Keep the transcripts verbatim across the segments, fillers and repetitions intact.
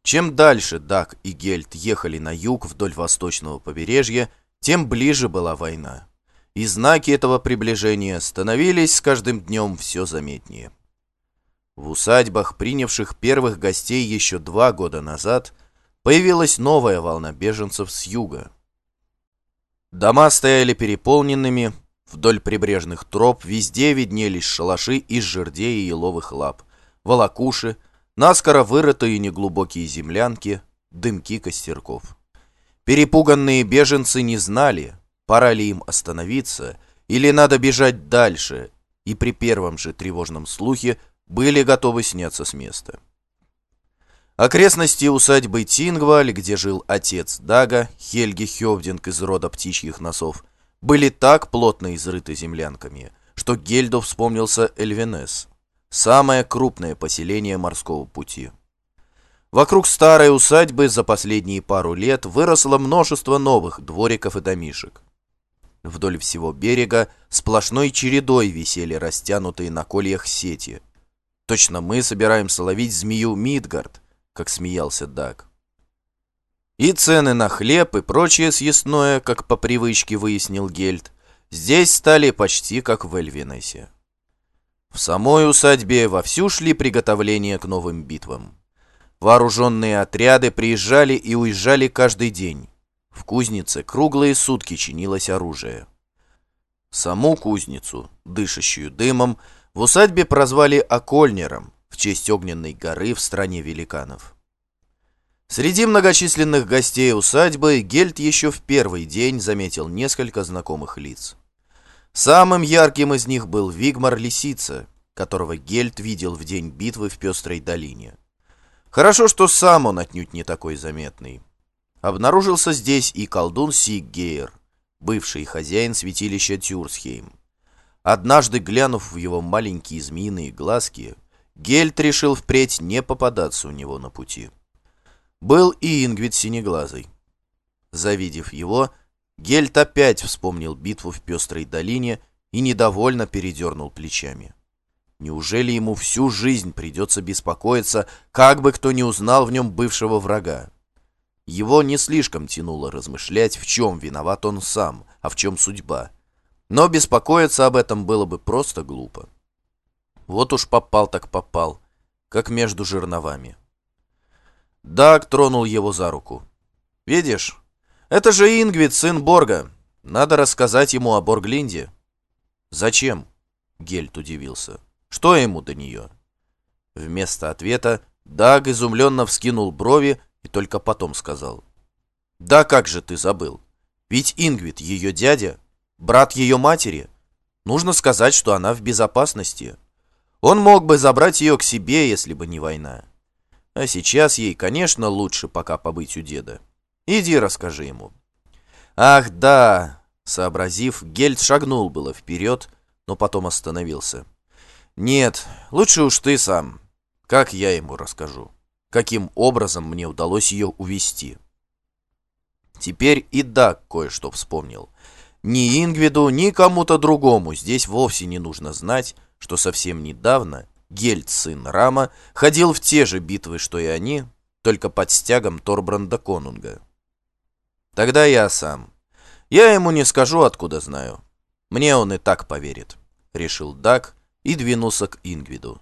Чем дальше Даг и Гельт ехали на юг вдоль восточного побережья, тем ближе была война. И знаки этого приближения становились с каждым днем все заметнее. В усадьбах, принявших первых гостей еще два года назад, появилась новая волна беженцев с юга. Дома стояли переполненными, вдоль прибрежных троп везде виднелись шалаши из жердей и еловых лап, волокуши, наскоро вырытые неглубокие землянки, дымки костерков. Перепуганные беженцы не знали, пора ли им остановиться или надо бежать дальше, и при первом же тревожном слухе были готовы сняться с места. Окрестности усадьбы Тингваль, где жил отец Дага, Хельги Хёвдинг из рода птичьих носов, были так плотно изрыты землянками, что Гельду вспомнился Эльвенес, самое крупное поселение морского пути. Вокруг старой усадьбы за последние пару лет выросло множество новых двориков и домишек. Вдоль всего берега сплошной чередой висели растянутые на кольях сети. Точно мы собираемся ловить змею Мидгард, как смеялся Даг. И цены на хлеб и прочее съестное, как по привычке выяснил Гельд, здесь стали почти как в Эльвенесе. В самой усадьбе вовсю шли приготовления к новым битвам. Вооруженные отряды приезжали и уезжали каждый день. В кузнице круглые сутки чинилось оружие. Саму кузницу, дышащую дымом, в усадьбе прозвали Окольнером в честь огненной горы в стране великанов. Среди многочисленных гостей усадьбы Гельд еще в первый день заметил несколько знакомых лиц. Самым ярким из них был Вигмар Лисица, которого Гельд видел в день битвы в Пестрой долине. Хорошо, что сам он отнюдь не такой заметный. Обнаружился здесь и колдун Сиггейр, бывший хозяин святилища Тюрсхейм. Однажды, глянув в его маленькие змеиные глазки, Гельд решил впредь не попадаться у него на пути. Был и Ингвид Синеглазый. Завидев его, Гельд опять вспомнил битву в Пестрой долине и недовольно передернул плечами. Неужели ему всю жизнь придется беспокоиться, как бы кто ни узнал в нем бывшего врага? Его не слишком тянуло размышлять, в чем виноват он сам, а в чем судьба. Но беспокоиться об этом было бы просто глупо. Вот уж попал так попал, как между жерновами. Даг тронул его за руку. «Видишь, это же Ингвид, сын Борга. Надо рассказать ему о Борглинде». «Зачем?» — Гельд удивился. «Что ему до нее?» Вместо ответа Даг изумленно вскинул брови и только потом сказал. «Да как же ты забыл? Ведь Ингвид ее дядя, брат ее матери. Нужно сказать, что она в безопасности. Он мог бы забрать ее к себе, если бы не война. А сейчас ей, конечно, лучше пока побыть у деда. Иди расскажи ему». «Ах, да!» — сообразив, Гельд шагнул было вперед, но потом остановился. «Нет, лучше уж ты сам. Как я ему расскажу? Каким образом мне удалось ее увести?» Теперь и Даг кое-что вспомнил. Ни Ингвиду, ни кому-то другому здесь вовсе не нужно знать, что совсем недавно Гельд, сын Рама, ходил в те же битвы, что и они, только под стягом Торбранда Конунга. «Тогда я сам. Я ему не скажу, откуда знаю. Мне он и так поверит», — решил Даг и двинулся к Ингвиду.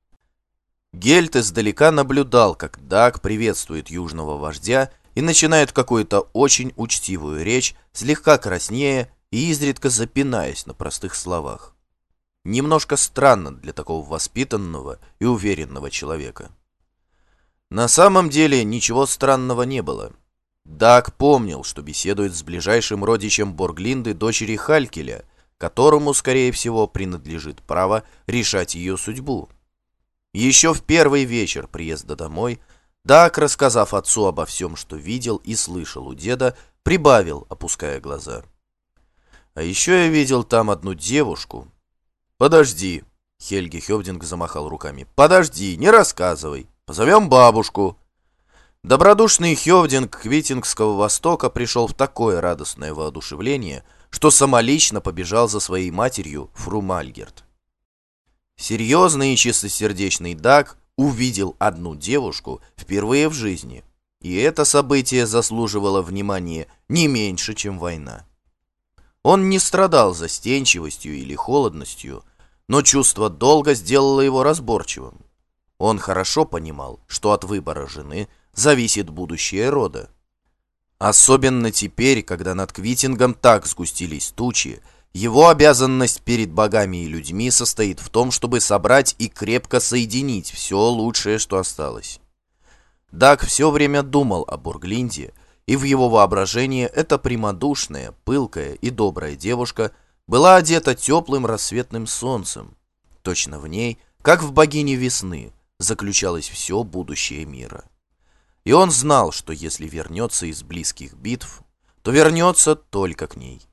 Гельд издалека наблюдал, как Даг приветствует южного вождя и начинает какую-то очень учтивую речь, слегка краснея и изредка запинаясь на простых словах. Немножко странно для такого воспитанного и уверенного человека. На самом деле ничего странного не было. Даг помнил, что беседует с ближайшим родичем Борглинды, дочери Халькеля, которому, скорее всего, принадлежит право решать ее судьбу. Еще в первый вечер приезда домой Даг, рассказав отцу обо всем, что видел и слышал у деда, прибавил, опуская глаза. «А еще я видел там одну девушку». «Подожди», — Хельги Хёвдинг замахал руками. «Подожди, не рассказывай. Позовем бабушку». Добродушный Хёвдинг Квитингского Востока пришел в такое радостное воодушевление, что самолично побежал за своей матерью, фру Мальгерт. Серьезный и чистосердечный Даг увидел одну девушку впервые в жизни, и это событие заслуживало внимания не меньше, чем война. Он не страдал застенчивостью или холодностью, но чувство долга сделало его разборчивым. Он хорошо понимал, что от выбора жены зависит будущее рода. Особенно теперь, когда над Квитингом так сгустились тучи, его обязанность перед богами и людьми состоит в том, чтобы собрать и крепко соединить все лучшее, что осталось. Даг все время думал о Бурглинде, и в его воображении эта прямодушная, пылкая и добрая девушка была одета теплым рассветным солнцем. Точно в ней, как в богине весны, заключалось все будущее мира. И он знал, что если вернется из близких битв, то вернется только к ней.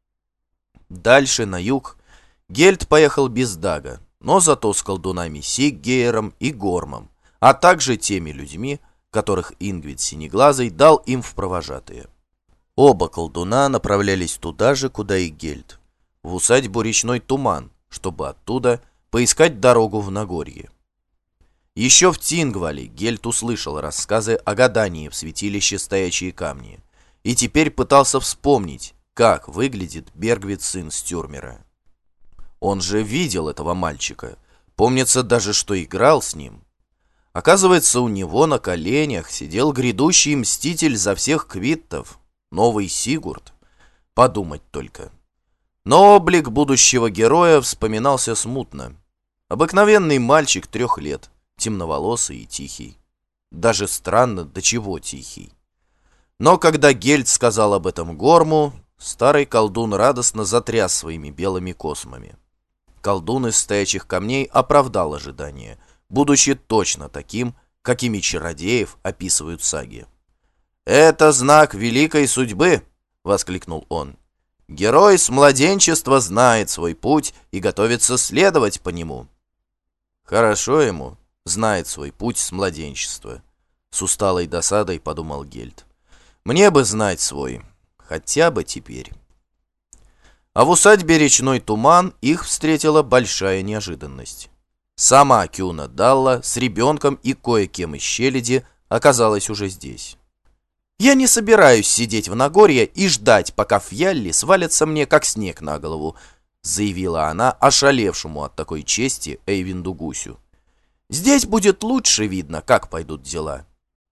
Дальше, на юг, Гельд поехал без Дага, но зато с колдунами Сиггейром и Гормом, а также теми людьми, которых Ингвид Синеглазый дал им в провожатые. Оба колдуна направлялись туда же, куда и Гельд, в усадьбу Речной Туман, чтобы оттуда поискать дорогу в Нагорье. Еще в Тингвале Гельд услышал рассказы о гадании в святилище Стоячие камни и теперь пытался вспомнить, как выглядит Бергвит, сын Стюрмера. Он же видел этого мальчика, помнится даже, что играл с ним. Оказывается, у него на коленях сидел грядущий мститель за всех квиттов, новый Сигурд. Подумать только. Но облик будущего героя вспоминался смутно. Обыкновенный мальчик трех лет, темноволосый и тихий. Даже странно, до чего тихий. Но когда Гельд сказал об этом Горму, старый колдун радостно затряс своими белыми космами. Колдун из Стоячих камней оправдал ожидания, будучи точно таким, какими чародеев описывают саги. «Это знак великой судьбы!» — воскликнул он. «Герой с младенчества знает свой путь и готовится следовать по нему». «Хорошо ему, знает свой путь с младенчества», — с усталой досадой подумал Гельд. «Мне бы знать свой, хотя бы теперь». А в усадьбе Речной Туман их встретила большая неожиданность. Сама Кюна Далла с ребенком и кое-кем из челяди оказалась уже здесь. «Я не собираюсь сидеть в Нагорье и ждать, пока фьялли свалятся мне, как снег на голову», заявила она ошалевшему от такой чести Эйвинду Гусю. «Здесь будет лучше видно, как пойдут дела».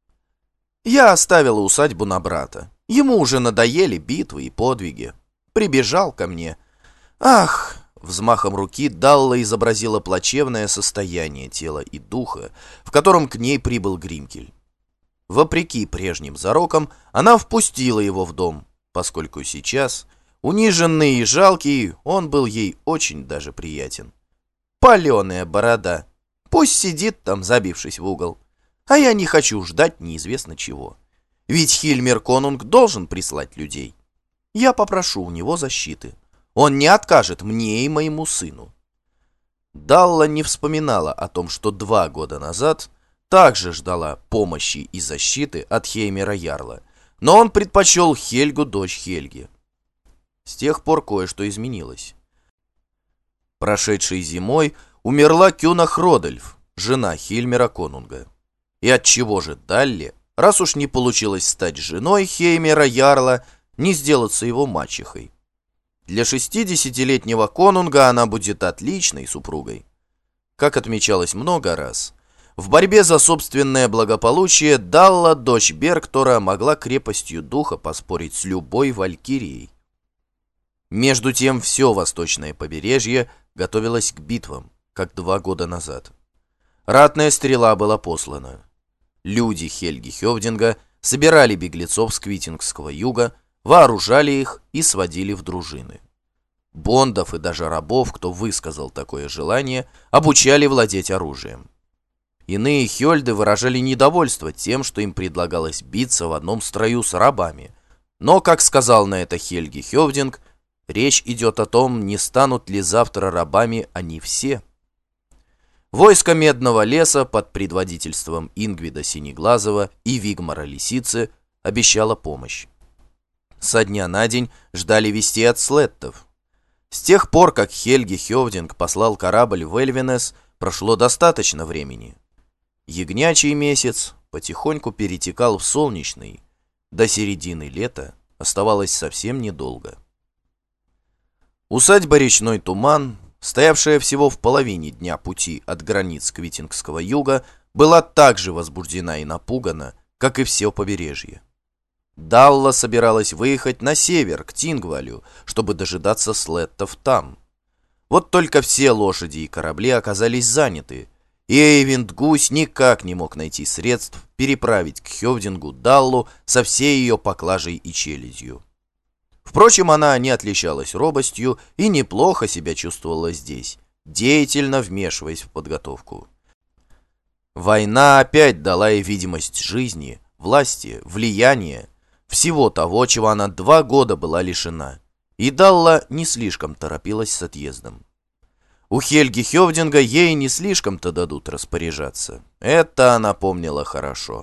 Я оставила усадьбу на брата. Ему уже надоели битвы и подвиги. Прибежал ко мне. Ах! Взмахом руки Далла изобразила плачевное состояние тела и духа, в котором к ней прибыл Гримкель. Вопреки прежним зарокам, она впустила его в дом, поскольку сейчас, униженный и жалкий, он был ей очень даже приятен. Паленая борода. Пусть сидит там, забившись в угол. А я не хочу ждать неизвестно чего. Ведь Хильмер Конунг должен прислать людей. Я попрошу у него защиты. Он не откажет мне и моему сыну. Далла не вспоминала о том, что два года назад также ждала помощи и защиты от Хеймера Ярла, но он предпочел Хельгу, дочь Хельги. С тех пор кое-что изменилось. Прошедшей зимой умерла Кюна Хродельф, жена Хильмера Конунга. И отчего же Далле, раз уж не получилось стать женой Хеймера Ярла, не сделаться его мачехой? Для шестидесятилетнего конунга она будет отличной супругой. Как отмечалось много раз, в борьбе за собственное благополучие Далла, дочь Бергтора, могла крепостью духа поспорить с любой валькирией. Между тем все восточное побережье готовилось к битвам, как два года назад. Ратная стрела была послана. Люди Хельги Хёвдинга собирали беглецов с Квитингского юга, вооружали их и сводили в дружины. Бондов и даже рабов, кто высказал такое желание, обучали владеть оружием. Иные хёльды выражали недовольство тем, что им предлагалось биться в одном строю с рабами. Но, как сказал на это Хельги Хёвдинг, речь идет о том, не станут ли завтра рабами они все. Войско Медного леса под предводительством Ингвида Синеглазого и Вигмара Лисицы обещало помощь. Со дня на день ждали вести от слеттов. С тех пор, как Хельги Хёвдинг послал корабль в Эльвинес, прошло достаточно времени. Ягнячий месяц потихоньку перетекал в солнечный. До середины лета оставалось совсем недолго. Усадьба «Речной туман», стоявшая всего в половине дня пути от границ Квитингского юга, была так же возбуждена и напугана, как и все побережье. Далла собиралась выехать на север, к Тингвалю, чтобы дожидаться слеттов там. Вот только все лошади и корабли оказались заняты, и Эйвинд Гусь никак не мог найти средств переправить к Хёвдингу Даллу со всей ее поклажей и челядью. Впрочем, она не отличалась робостью и неплохо себя чувствовала здесь, деятельно вмешиваясь в подготовку. Война опять дала ей видимость жизни, власти, влияния, всего того, чего она два года была лишена, и Далла не слишком торопилась с отъездом. У Хельги Хёвдинга ей не слишком-то дадут распоряжаться. Это она помнила хорошо.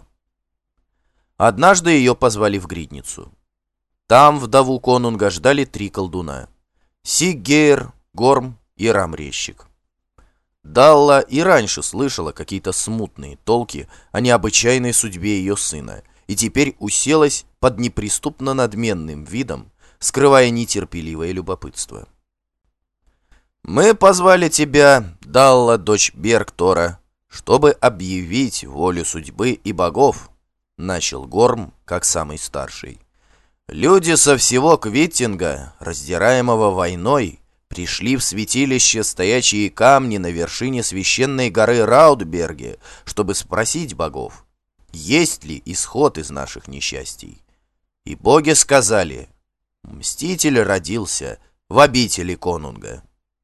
Однажды ее позвали в гридницу. Там вдову конунга ждали три колдуна: Сиггейр, Горм и Рамрещик. Далла и раньше слышала какие-то смутные толки о необычайной судьбе ее сына, и теперь уселась под неприступно надменным видом, скрывая нетерпеливое любопытство. «Мы позвали тебя, Далла, дочь Бергтора, чтобы объявить волю судьбы и богов», — начал Горм, как самый старший. «Люди со всего Квиттинга, раздираемого войной, пришли в святилище стоячие камни на вершине священной горы Раудберге, чтобы спросить богов, есть ли исход из наших несчастий. И боги сказали: Мститель родился в обители конунга».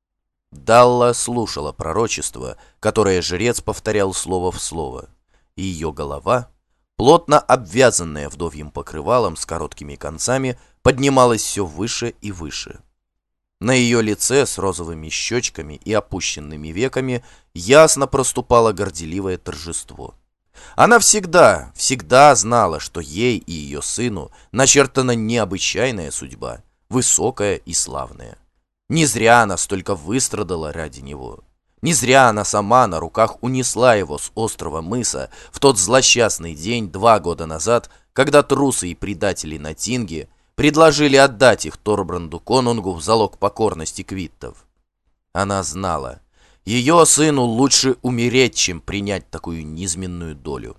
Далла слушала пророчество, которое жрец повторял слово в слово, и ее голова, плотно обвязанная вдовьим покрывалом с короткими концами, поднималась все выше и выше. На ее лице с розовыми щечками и опущенными веками ясно проступало горделивое торжество. Она всегда, всегда знала, что ей и ее сыну начертана необычайная судьба, высокая и славная. Не зря она столько выстрадала ради него. Не зря она сама на руках унесла его с острова мыса в тот злосчастный день два года назад, когда трусы и предатели на Тинге предложили отдать их Торбранду конунгу в залог покорности квиттов. Она знала, ее сыну лучше умереть, чем принять такую низменную долю.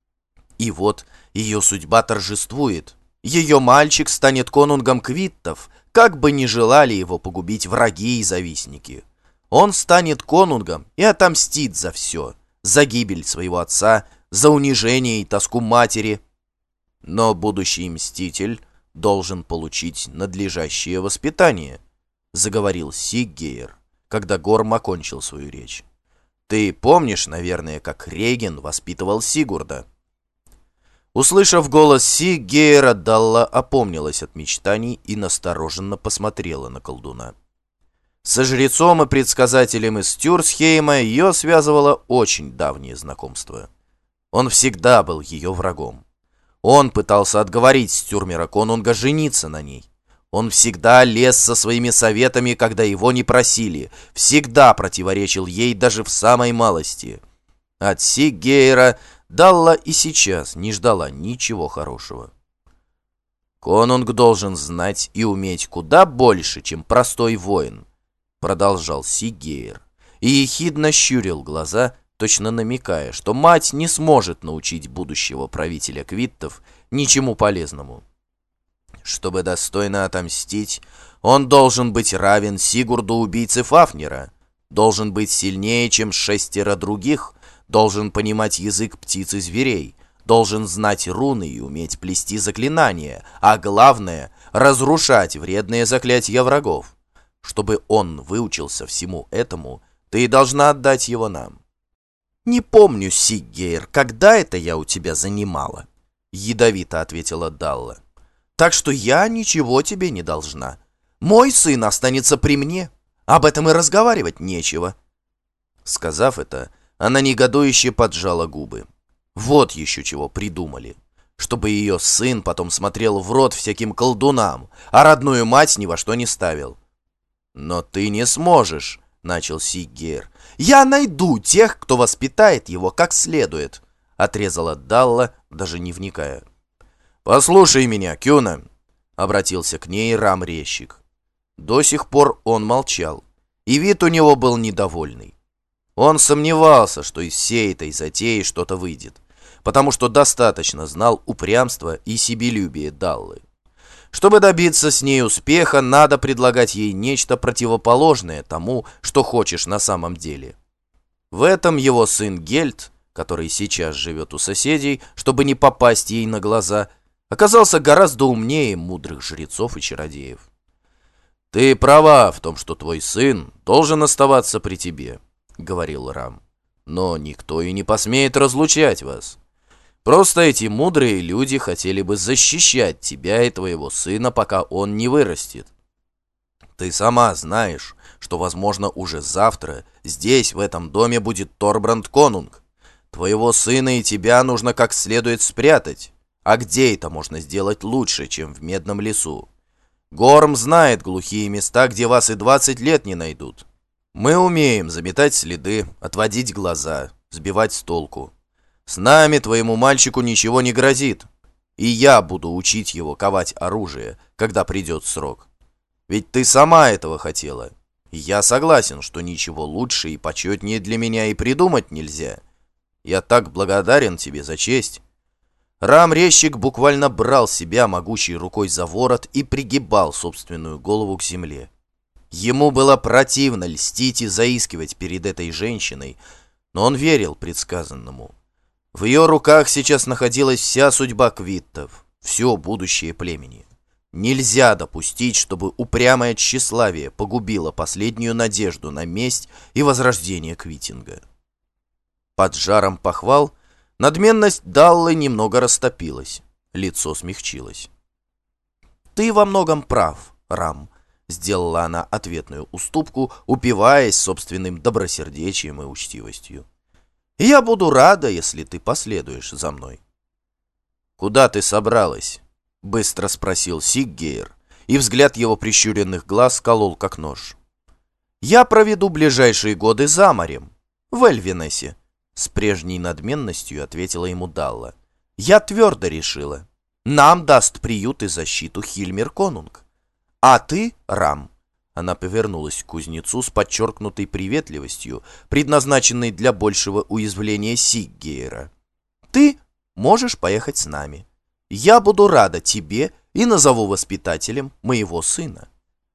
И вот ее судьба торжествует. Ее мальчик станет конунгом квиттов, как бы ни желали его погубить враги и завистники. Он станет конунгом и отомстит за все, за гибель своего отца, за унижение и тоску матери. Но будущий мститель должен получить надлежащее воспитание, заговорил Сиггейр, когда Горм окончил свою речь. Ты помнишь, наверное, как Реген воспитывал Сигурда? Услышав голос Сиггейра, Далла опомнилась от мечтаний и настороженно посмотрела на колдуна. Со жрецом и предсказателем из Тюрсхейма ее связывало очень давнее знакомство. Он всегда был ее врагом. Он пытался отговорить Стюрмера конунга жениться на ней. Он всегда лез со своими советами, когда его не просили, всегда противоречил ей даже в самой малости. От Сиггейра Далла и сейчас не ждала ничего хорошего. «Конунг должен знать и уметь куда больше, чем простой воин», — продолжал Сиггейр, и ехидно щурил глаза, точно намекая, что мать не сможет научить будущего правителя квиттов ничему полезному. Чтобы достойно отомстить, он должен быть равен Сигурду, убийце Фафнира, должен быть сильнее, чем шестеро других, должен понимать язык птиц и зверей, должен знать руны и уметь плести заклинания, а главное — разрушать вредные заклятия врагов. Чтобы он выучился всему этому, ты и должна отдать его нам. «Не помню, Сиггейр, когда это я у тебя занимала?» — ядовито ответила Далла. «Так что я ничего тебе не должна. Мой сын останется при мне. Об этом и разговаривать нечего». Сказав это, она негодующе поджала губы. Вот еще чего придумали. Чтобы ее сын потом смотрел в рот всяким колдунам, а родную мать ни во что не ставил. «Но ты не сможешь», — начал Сиггейр. «Я найду тех, кто воспитает его как следует», — отрезала Далла, даже не вникая. «Послушай меня, Кюна», — обратился к ней Рам-резчик. До сих пор он молчал, и вид у него был недовольный. Он сомневался, что из всей этой затеи что-то выйдет, потому что достаточно знал упрямство и себелюбие Даллы. Чтобы добиться с ней успеха, надо предлагать ей нечто противоположное тому, что хочешь на самом деле. В этом его сын Гельд, который сейчас живет у соседей, чтобы не попасть ей на глаза, оказался гораздо умнее мудрых жрецов и чародеев. «Ты права в том, что твой сын должен оставаться при тебе», — говорил Рам. «Но никто и не посмеет разлучать вас. Просто эти мудрые люди хотели бы защищать тебя и твоего сына, пока он не вырастет. Ты сама знаешь, что, возможно, уже завтра здесь, в этом доме, будет Торбранд Конунг. Твоего сына и тебя нужно как следует спрятать. А где это можно сделать лучше, чем в Медном лесу? Горм знает глухие места, где вас и двадцать лет не найдут. Мы умеем заметать следы, отводить глаза, сбивать с толку. С нами твоему мальчику ничего не грозит, и я буду учить его ковать оружие, когда придет срок. Ведь ты сама этого хотела. И я согласен, что ничего лучше и почетнее для меня и придумать нельзя. Я так благодарен тебе за честь». Рам-резчик буквально брал себя могучей рукой за ворот и пригибал собственную голову к земле. Ему было противно льстить и заискивать перед этой женщиной, но он верил предсказанному. В ее руках сейчас находилась вся судьба квиттов, все будущее племени. Нельзя допустить, чтобы упрямое тщеславие погубило последнюю надежду на месть и возрождение Квитинга. Под жаром похвал надменность Даллы немного растопилась, лицо смягчилось. «Ты во многом прав, Рам», — сделала она ответную уступку, упиваясь собственным добросердечием и учтивостью. «Я буду рада, если ты последуешь за мной». «Куда ты собралась?» — быстро спросил Сиггейр, и взгляд его прищуренных глаз колол как нож. «Я проведу ближайшие годы за морем, в Эльвинесе», — с прежней надменностью ответила ему Далла. «Я твердо решила. Нам даст приют и защиту Хильмер Конунг. А ты, Рам...» Она повернулась к кузнецу с подчеркнутой приветливостью, предназначенной для большего уязвления Сиггейра. «Ты можешь поехать с нами. Я буду рада тебе и назову воспитателем моего сына».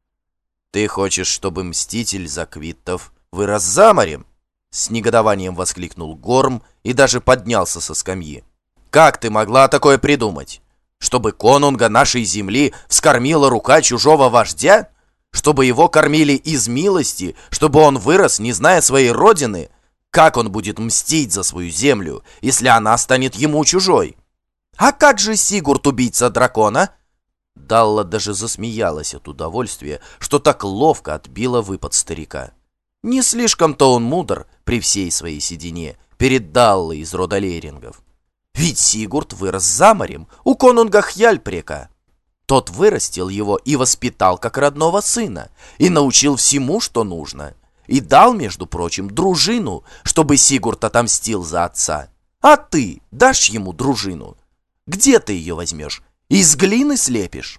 «Ты хочешь, чтобы мститель за квиттов вырос за морем?» С негодованием воскликнул Горм и даже поднялся со скамьи. «Как ты могла такое придумать? Чтобы конунга нашей земли вскормила рука чужого вождя? Чтобы его кормили из милости? Чтобы он вырос, не зная своей родины? Как он будет мстить за свою землю, если она станет ему чужой? А как же Сигурд, убийца дракона?» Далла даже засмеялась от удовольствия, что так ловко отбила выпад старика. Не слишком-то он мудр при всей своей седине перед Даллой из рода Лерингов. Ведь Сигурд вырос за морем у конунга Хьяльпрека. Тот вырастил его и воспитал как родного сына, и научил всему, что нужно, и дал, между прочим, дружину, чтобы Сигурд отомстил за отца. А ты дашь ему дружину? Где ты ее возьмешь? Из глины слепишь?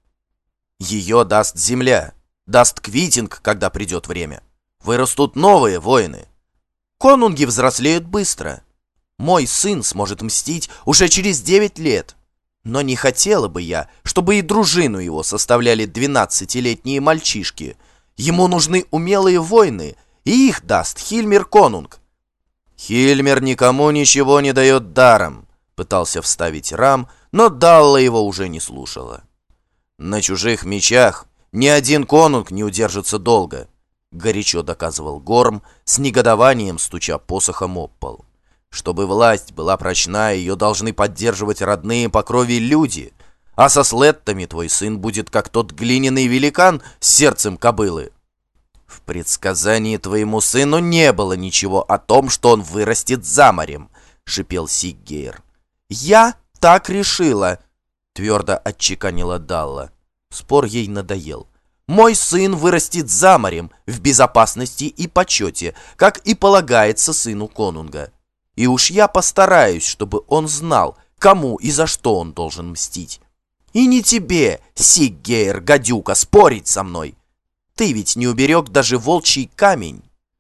Ее даст земля, даст Квитинг, когда придет время. Вырастут новые воины. Конунги взрослеют быстро. Мой сын сможет мстить уже через девять лет. Но не хотела бы я, чтобы и дружину его составляли двенадцатилетние мальчишки. Ему нужны умелые воины, и их даст Хильмер Конунг». «Хильмер никому ничего не дает даром», — пытался вставить Рам, но Далла его уже не слушала. «На чужих мечах ни один конунг не удержится долго», — горячо доказывал Горм, с негодованием стуча посохом об пол. «Чтобы власть была прочна, ее должны поддерживать родные по крови люди, а со слеттами твой сын будет как тот глиняный великан с сердцем кобылы». «В предсказании твоему сыну не было ничего о том, что он вырастет за морем», — шипел Сиггейр. «Я так решила», — твердо отчеканила Далла. Спор ей надоел. Мой сын вырастет за морем, в безопасности и почете, как и полагается сыну конунга. И уж я постараюсь, чтобы он знал, кому и за что он должен мстить. И не тебе, Сиггейр, гадюка, спорить со мной. Ты ведь не уберег даже волчий камень».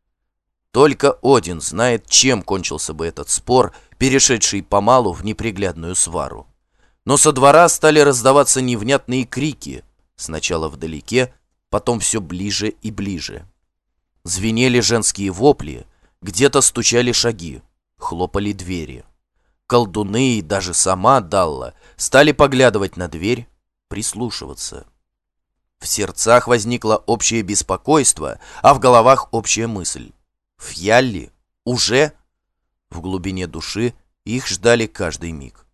Только Один знает, чем кончился бы этот спор, перешедший помалу в неприглядную свару. Но со двора стали раздаваться невнятные крики, сначала вдалеке, потом все ближе и ближе. Звенели женские вопли, где-то стучали шаги, хлопали двери. Колдуны и даже сама Далла стали поглядывать на дверь, прислушиваться. В сердцах возникло общее беспокойство, а в головах общая мысль. Фьялли? Уже? В глубине души их ждали каждый миг.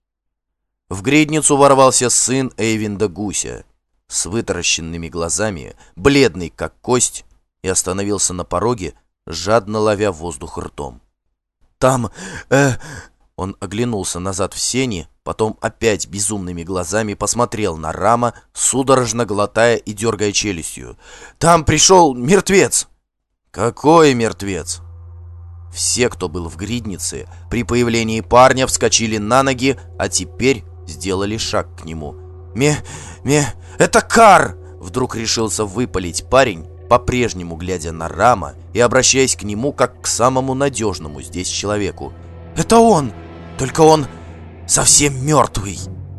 В гридницу ворвался сын Эйвинда Гуся, с вытаращенными глазами, бледный как кость, и остановился на пороге, жадно ловя воздух ртом. «Там... э...» Он оглянулся назад в сени, потом опять безумными глазами посмотрел на Рама, судорожно глотая и дергая челюстью. «Там пришел мертвец!» «Какой мертвец?» Все, кто был в гриднице, при появлении парня вскочили на ноги, а теперь сделали шаг к нему. «Ме... ме... это Кар!» Вдруг решился выпалить парень, по-прежнему глядя на Рама и обращаясь к нему как к самому надежному здесь человеку. «Это он! Только он совсем мертвый!»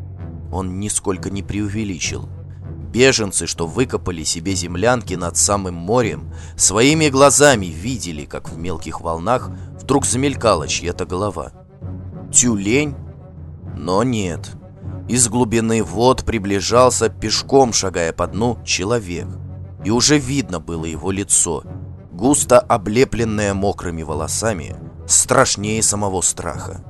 Он нисколько не преувеличил. Беженцы, что выкопали себе землянки над самым морем, своими глазами видели, как в мелких волнах вдруг замелькала чья-то голова. Тюлень? Но нет. Из глубины вод приближался, пешком шагая по дну, человек. И уже видно было его лицо, густо облепленное мокрыми волосами, страшнее самого страха.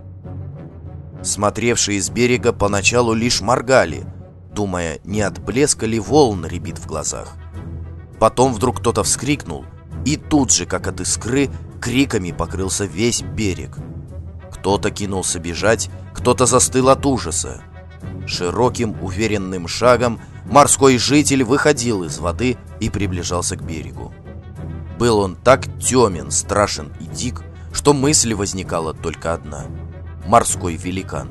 Смотревшие с берега поначалу лишь моргали, думая, не от блеска ли волн рябит в глазах. Потом вдруг кто-то вскрикнул, и тут же, как от искры, криками покрылся весь берег. Кто-то кинулся бежать, кто-то застыл от ужаса. Широким, уверенным шагом морской житель выходил из воды и приближался к берегу. Был он так темен, страшен и дик, что мысль возникала только одна — морской великан.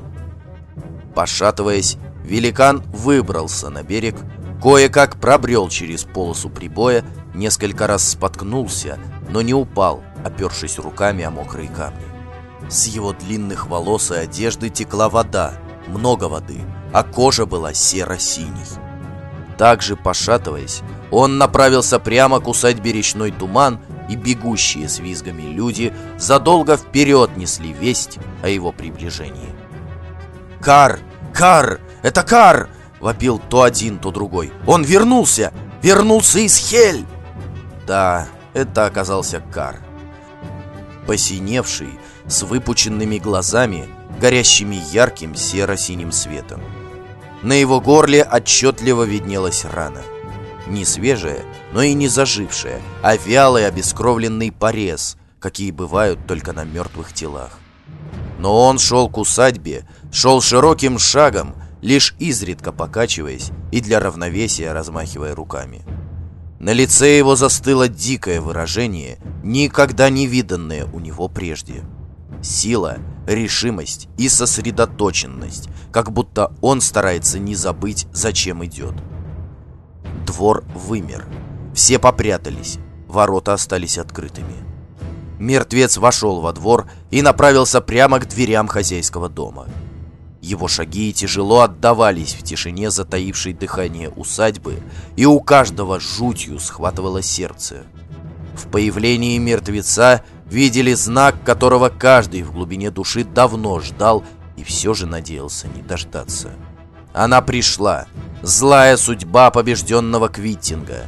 Пошатываясь, великан выбрался на берег, кое-как пробрел через полосу прибоя, несколько раз споткнулся, но не упал, опершись руками о мокрые камни. С его длинных волос и одежды текла вода, много воды, а кожа была серо-синей. Также, пошатываясь, он направился прямо к усадьбе Речной Туман, и бегущие с визгами люди задолго вперед несли весть о его приближении. «Кар! Кар! Это Кар!» — вопил то один, то другой. «Он вернулся! Вернулся из Хель!» Да, это оказался Кар. Посиневший, с выпученными глазами, горящими ярким серо-синим светом. На его горле отчетливо виднелась рана. Не свежая, но и не зажившая, а вялый обескровленный порез, какие бывают только на мертвых телах. Но он шел к усадьбе, шел широким шагом, лишь изредка покачиваясь и для равновесия размахивая руками. На лице его застыло дикое выражение, никогда не виданное у него прежде. Сила, решимость и сосредоточенность, как будто он старается не забыть, зачем идет. Двор вымер. Все попрятались, ворота остались открытыми. Мертвец вошел во двор и направился прямо к дверям хозяйского дома. Его шаги тяжело отдавались в тишине затаившей дыхание усадьбы, и у каждого жутью схватывало сердце. В появлении мертвеца видели знак, которого каждый в глубине души давно ждал и все же надеялся не дождаться. Она пришла, злая судьба побежденного Квиттинга.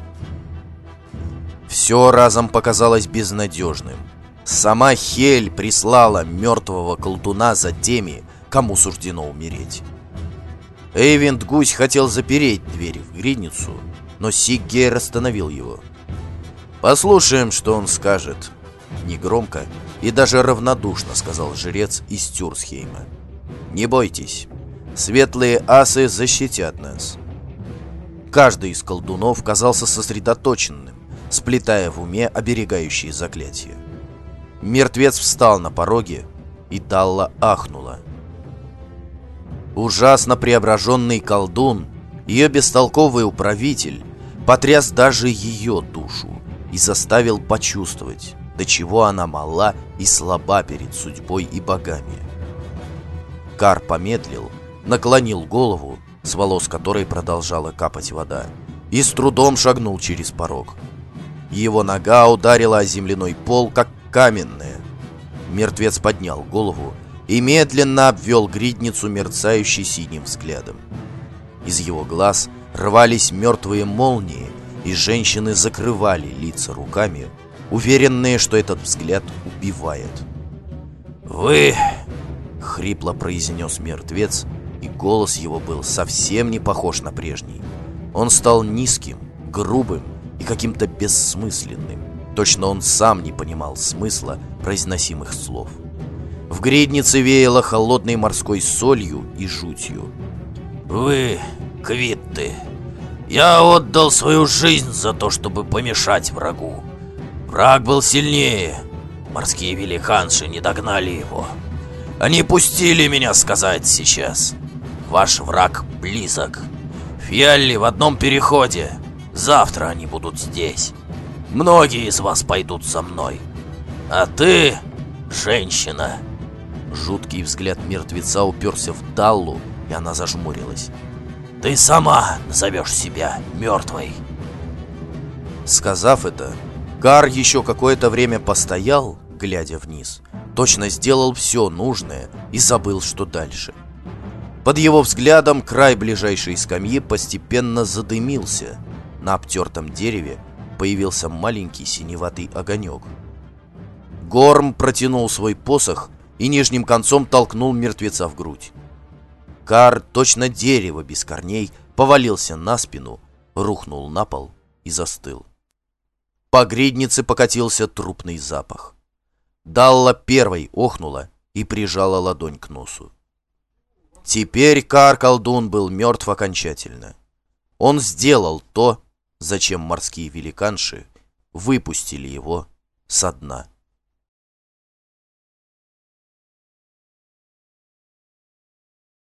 Все разом показалось безнадежным. Сама Хель прислала мертвого колдуна за теми, кому суждено умереть. Эйвинд Гусь хотел запереть дверь в гридницу, но Сиггейр остановил его. «Послушаем, что он скажет», — негромко и даже равнодушно сказал жрец из Тюрсхейма. «Не бойтесь, светлые асы защитят нас». каждый из колдунов казался сосредоточенным, сплетая в уме оберегающие заклятия. Мертвец встал на пороге, и Далла ахнула. Ужасно преображенный колдун, ее бестолковый управитель, потряс даже ее душу и заставил почувствовать, до чего она мала и слаба перед судьбой и богами. Кар помедлил, наклонил голову, с волос которой продолжала капать вода, и с трудом шагнул через порог. Его нога ударила о земляной пол, как каменная. Мертвец поднял голову и медленно обвел гридницу мерцающей синим взглядом. Из его глаз рвались мертвые молнии, и женщины закрывали лица руками, уверенные, что этот взгляд убивает. «Вы...» — хрипло произнес мертвец, и голос его был совсем не похож на прежний. Он стал низким, грубым и каким-то бессмысленным. Точно он сам не понимал смысла произносимых слов. В гриднице веяло холодной морской солью и жутью. «Вы квитты. Я отдал свою жизнь за то, чтобы помешать врагу. Враг был сильнее. Морские великанши не догнали его. Они пустили меня сказать сейчас. Ваш враг близок. Фьялли в одном переходе. Завтра они будут здесь. Многие из вас пойдут со мной. А ты, женщина...» Жуткий взгляд мертвеца уперся в Даллу, и она зажмурилась. «Ты сама назовешь себя мертвой». Сказав это, Кар еще какое-то время постоял, глядя вниз. Точно сделал все нужное и забыл, что дальше. Под его взглядом край ближайшей скамьи постепенно задымился. На обтертом дереве появился маленький синеватый огонек. Горм протянул свой посох и нижним концом толкнул мертвеца в грудь. Кар, точно дерево без корней, повалился на спину, рухнул на пол и застыл. По гриднице покатился трупный запах. Далла первой охнула и прижала ладонь к носу. Теперь Кар-колдун был мертв окончательно. Он сделал то, зачем морские великанши выпустили его со дна.